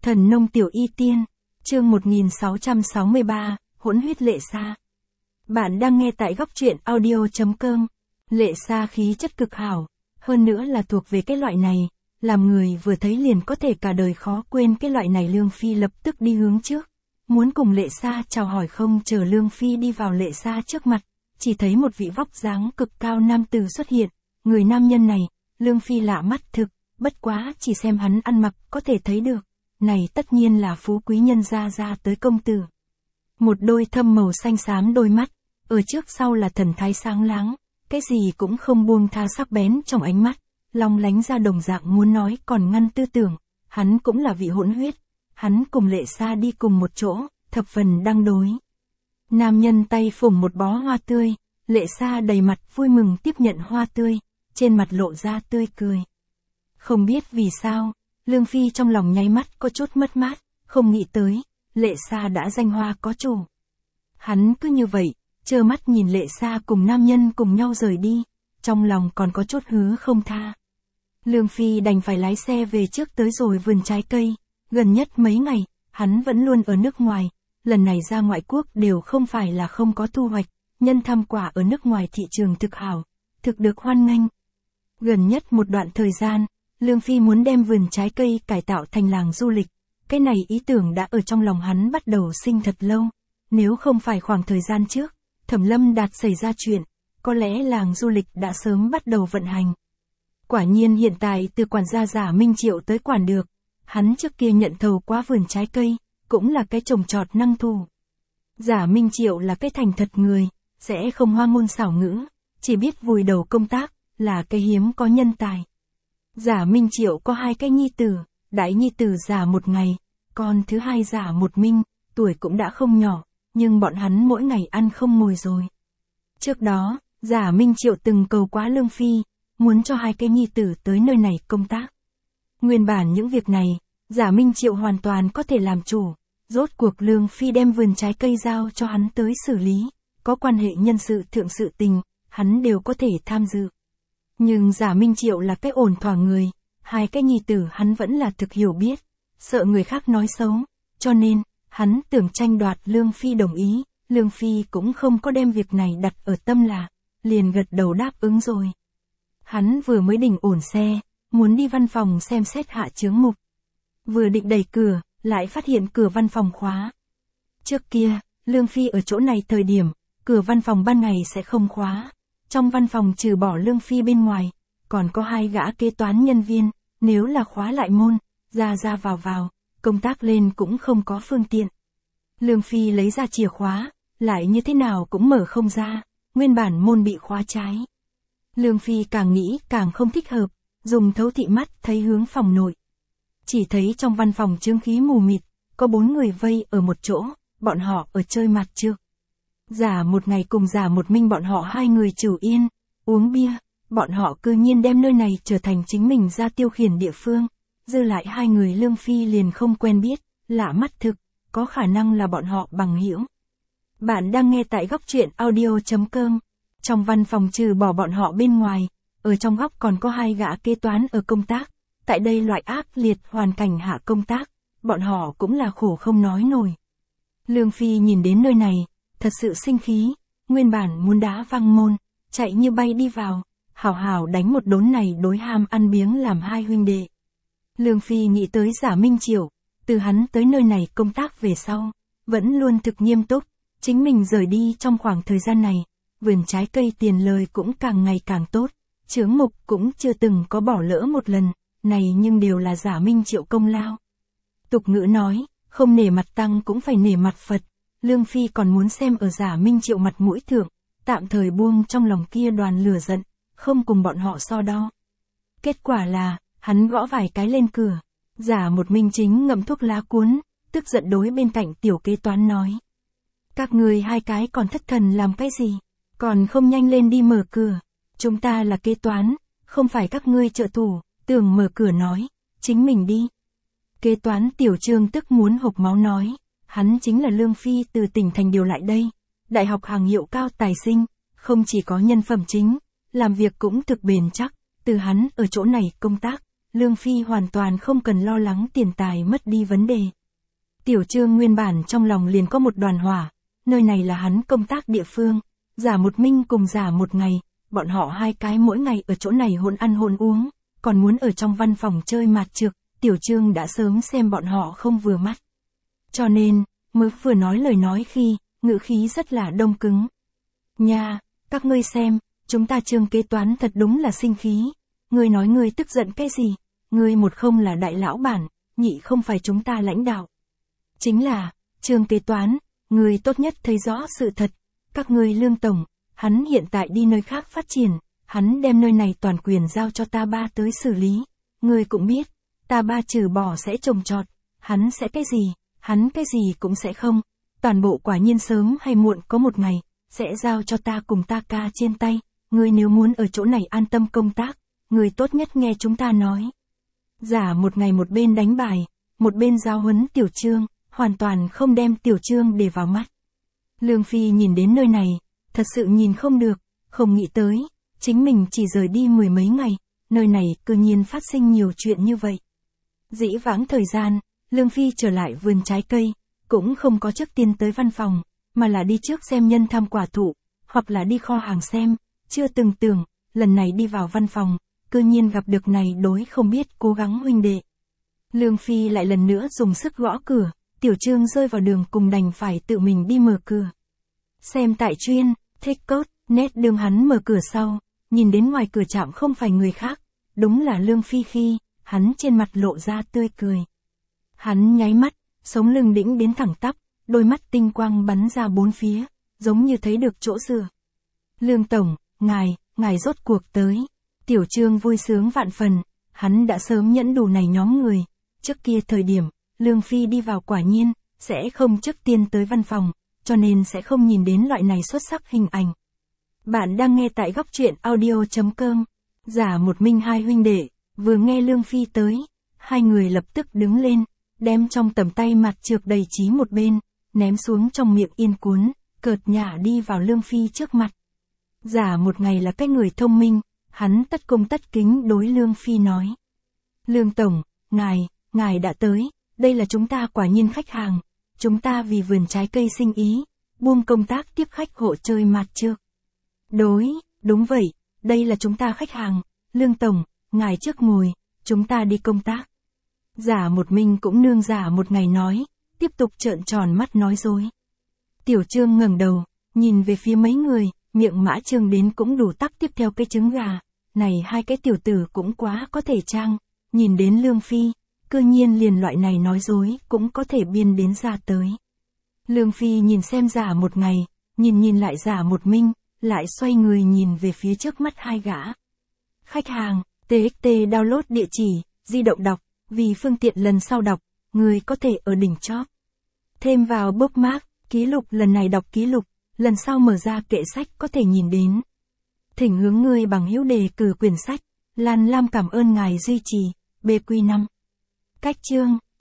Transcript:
Thần nông tiểu y tiên, chương 1663, hỗn huyết Lệ Sa. Bạn đang nghe tại góc truyện audio.com. Lệ Sa khí chất cực hảo, hơn nữa là thuộc về cái loại này, làm người vừa thấy liền có thể cả đời khó quên cái loại này. Lương Phi lập tức đi hướng trước, muốn cùng Lệ Sa chào hỏi. Không chờ Lương Phi đi vào Lệ Sa trước mặt, chỉ thấy một vị vóc dáng cực cao nam tử xuất hiện. Người nam nhân này, Lương Phi lạ mắt thực, bất quá chỉ xem hắn ăn mặc có thể thấy được. Này tất nhiên là phú quý nhân gia tới công tử. Một đôi thâm màu xanh xám đôi mắt, ở trước sau là thần thái sáng láng, cái gì cũng không buông tha, sắc bén trong ánh mắt, long lánh ra đồng dạng muốn nói còn ngăn tư tưởng. Hắn cũng là vị hỗn huyết, hắn cùng Lệ Sa đi cùng một chỗ, thập phần đăng đối. Nam nhân tay phủng một bó hoa tươi, Lệ Sa đầy mặt vui mừng tiếp nhận hoa tươi, trên mặt lộ ra tươi cười. Không biết vì sao, Lương Phi trong lòng nháy mắt có chút mất mát, không nghĩ tới, Lệ Sa đã danh hoa có chủ. Hắn cứ như vậy, trơ mắt nhìn Lệ Sa cùng nam nhân cùng nhau rời đi, trong lòng còn có chút hứa không tha. Lương Phi đành phải lái xe về trước tới rồi vườn trái cây, gần nhất mấy ngày, hắn vẫn luôn ở nước ngoài, lần này ra ngoại quốc đều không phải là không có thu hoạch, nhân tham quả ở nước ngoài thị trường thực hảo, thực được hoan nghênh. Gần nhất một đoạn thời gian, Lương Phi muốn đem vườn trái cây cải tạo thành làng du lịch, cái này ý tưởng đã ở trong lòng hắn bắt đầu sinh thật lâu, nếu không phải khoảng thời gian trước, Thẩm Lâm Đạt xảy ra chuyện, có lẽ làng du lịch đã sớm bắt đầu vận hành. Quả nhiên hiện tại từ quản gia Giả Minh Triệu tới quản được, hắn trước kia nhận thầu quá vườn trái cây, cũng là cái trồng trọt năng thủ. Giả Minh Triệu là cái thành thật người, sẽ không hoa ngôn xảo ngữ, chỉ biết vùi đầu công tác, là cái hiếm có nhân tài. Giả Minh Triệu có hai cái nhi tử, đại nhi tử Giả Một Ngày, con thứ hai Giả Một Minh, tuổi cũng đã không nhỏ, nhưng bọn hắn mỗi ngày ăn không ngồi rồi. Trước đó, Giả Minh Triệu từng cầu quá Lương Phi, muốn cho hai cái nhi tử tới nơi này công tác. Nguyên bản những việc này, Giả Minh Triệu hoàn toàn có thể làm chủ, rốt cuộc Lương Phi đem vườn trái cây giao cho hắn tới xử lý, có quan hệ nhân sự thượng sự tình, hắn đều có thể tham dự. Nhưng Giả Minh Triệu là cái ổn thỏa người, hai cái nhi tử hắn vẫn là thực hiểu biết, sợ người khác nói xấu, cho nên, hắn tưởng tranh đoạt Lương Phi đồng ý, Lương Phi cũng không có đem việc này đặt ở tâm là, liền gật đầu đáp ứng rồi. Hắn vừa mới đình ổn xe, muốn đi văn phòng xem xét hạ chướng mục. Vừa định đẩy cửa, lại phát hiện cửa văn phòng khóa. Trước kia, Lương Phi ở chỗ này thời điểm, cửa văn phòng ban ngày sẽ không khóa. Trong văn phòng trừ bỏ Lương Phi bên ngoài, còn có hai gã kế toán nhân viên, nếu là khóa lại môn, ra vào, công tác lên cũng không có phương tiện. Lương Phi lấy ra chìa khóa, lại như thế nào cũng mở không ra, nguyên bản môn bị khóa trái. Lương Phi càng nghĩ càng không thích hợp, dùng thấu thị mắt thấy hướng phòng nội. Chỉ thấy trong văn phòng chướng khí mù mịt, có 4 người vây ở một chỗ, bọn họ ở chơi mặt trược. Giả Một Ngày cùng Giả Một Minh bọn họ hai người trừ yên, uống bia, bọn họ cư nhiên đem nơi này trở thành chính mình ra tiêu khiển địa phương, dư lại hai người Lương Phi liền không quen biết, lạ mắt thực, có khả năng là bọn họ bằng hữu. Bạn đang nghe tại góc truyện audio.com, trong văn phòng trừ bỏ bọn họ bên ngoài, ở trong góc còn có hai gã kế toán ở công tác, tại đây loại ác liệt hoàn cảnh hạ công tác, bọn họ cũng là khổ không nói nổi. Lương Phi nhìn đến nơi này, thật sự sinh khí, nguyên bản muốn đá văng môn, chạy như bay đi vào, hảo hảo đánh một đốn này đối ham ăn biếng làm hai huynh đệ. Lương Phi nghĩ tới Giả Minh Triệu, từ hắn tới nơi này công tác về sau, vẫn luôn thực nghiêm túc, chính mình rời đi trong khoảng thời gian này, vườn trái cây tiền lời cũng càng ngày càng tốt, chướng mục cũng chưa từng có bỏ lỡ một lần, này nhưng đều là Giả Minh Triệu công lao. Tục ngữ nói, không nể mặt tăng cũng phải nể mặt Phật. Lương Phi còn muốn xem ở Giả Minh Triệu mặt mũi thượng, tạm thời buông trong lòng kia đoàn lửa giận, không cùng bọn họ so đo. Kết quả là, hắn gõ vài cái lên cửa, Giả Một Minh chính ngậm thuốc lá cuốn, tức giận đối bên cạnh tiểu kế toán nói. Các người hai cái còn thất thần làm cái gì, còn không nhanh lên đi mở cửa, chúng ta là kế toán, không phải các ngươi trợ thủ, tưởng mở cửa nói, chính mình đi. Kế toán Tiểu Trương tức muốn hộc máu nói. Hắn chính là Lương Phi từ tỉnh thành điều lại đây, đại học hàng hiệu cao tài sinh, không chỉ có nhân phẩm chính, làm việc cũng thực bền chắc, từ hắn ở chỗ này công tác, Lương Phi hoàn toàn không cần lo lắng tiền tài mất đi vấn đề. Tiểu Trương nguyên bản trong lòng liền có một đoàn hỏa, nơi này là hắn công tác địa phương, Giả Một Minh cùng Giả Một Ngày, bọn họ hai cái mỗi ngày ở chỗ này hỗn ăn hỗn uống, còn muốn ở trong văn phòng chơi mạt trược, Tiểu Trương đã sớm xem bọn họ không vừa mắt. Cho nên, mới vừa nói lời nói khi, ngữ khí rất là đông cứng. Nha, các ngươi xem, chúng ta Trương kế toán thật đúng là sinh khí. Ngươi nói ngươi tức giận cái gì? Ngươi một không là đại lão bản, nhị không phải chúng ta lãnh đạo. Chính là, Trương kế toán, ngươi tốt nhất thấy rõ sự thật. Các ngươi Lương tổng, hắn hiện tại đi nơi khác phát triển, hắn đem nơi này toàn quyền giao cho ta ba tới xử lý. Ngươi cũng biết, ta ba trừ bỏ sẽ trồng trọt, hắn sẽ cái gì, hắn cái gì cũng sẽ không. Toàn bộ quả nhiên sớm hay muộn có một ngày, sẽ giao cho ta cùng ta ca trên tay. Ngươi nếu muốn ở chỗ này an tâm công tác, ngươi tốt nhất nghe chúng ta nói. Giả Một Ngày một bên đánh bài, một bên giao huấn Tiểu Trương, hoàn toàn không đem Tiểu Trương để vào mắt. Lương Phi nhìn đến nơi này, thật sự nhìn không được, không nghĩ tới, chính mình chỉ rời đi mười mấy ngày, nơi này cư nhiên phát sinh nhiều chuyện như vậy. Dĩ vãng thời gian, Lương Phi trở lại vườn trái cây, cũng không có trước tiên tới văn phòng, mà là đi trước xem nhân tham quả thụ, hoặc là đi kho hàng xem, chưa từng tưởng, lần này đi vào văn phòng, cư nhiên gặp được này đối không biết cố gắng huynh đệ. Lương Phi lại lần nữa dùng sức gõ cửa, Tiểu Trương rơi vào đường cùng đành phải tự mình đi mở cửa. Xem tại chuyên, thích cốt, nét đường hắn mở cửa sau, nhìn đến ngoài cửa chạm không phải người khác, đúng là Lương Phi khi, hắn trên mặt lộ ra tươi cười. Hắn nháy mắt, sống lưng đĩnh đến thẳng tắp, đôi mắt tinh quang bắn ra bốn phía, giống như thấy được chỗ dựa. Lương tổng, ngài rốt cuộc tới. Tiểu Trương vui sướng vạn phần, hắn đã sớm nhẫn đủ này nhóm người. Trước kia thời điểm, Lương Phi đi vào quả nhiên, sẽ không trước tiên tới văn phòng, cho nên sẽ không nhìn đến loại này xuất sắc hình ảnh. Bạn đang nghe tại góc truyện audio.com. Giả Một Minh hai huynh đệ, vừa nghe Lương Phi tới, hai người lập tức đứng lên, đem trong tầm tay mặt trược đầy trí một bên, ném xuống trong miệng yên cuốn, cợt nhả đi vào Lương Phi trước mặt. Giả Một Ngày là cái người thông minh, hắn tất cung tất kính đối Lương Phi nói. Lương tổng, ngài đã tới, đây là chúng ta quả nhiên khách hàng, chúng ta vì vườn trái cây sinh ý, buông công tác tiếp khách hộ chơi mạt trược. Đúng vậy, đây là chúng ta khách hàng, Lương tổng, ngài trước ngồi, chúng ta đi công tác. Giả Một Minh cũng nương Giả Một Ngày nói, tiếp tục trợn tròn mắt nói dối. Tiểu Trương ngẩng đầu, nhìn về phía mấy người, miệng mã trương đến cũng đủ tắc tiếp theo cái trứng gà. Này hai cái tiểu tử cũng quá có thể trang, nhìn đến Lương Phi, cư nhiên liền loại này nói dối cũng có thể biên đến ra tới. Lương Phi nhìn xem Giả Một Ngày, nhìn lại Giả Một Minh, lại xoay người nhìn về phía trước mắt hai gã. Khách hàng, TXT download địa chỉ, di động đọc, vì phương tiện lần sau đọc, người có thể ở đỉnh chóp. Thêm vào bookmark, ký lục lần này đọc ký lục, lần sau mở ra kệ sách có thể nhìn đến. Thỉnh hướng người bằng hữu đề cử quyển sách, Lan Lam cảm ơn ngài duy trì, BQ5. Cách chương,